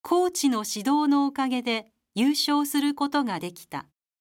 コーチの指導のおかげで優勝することができた。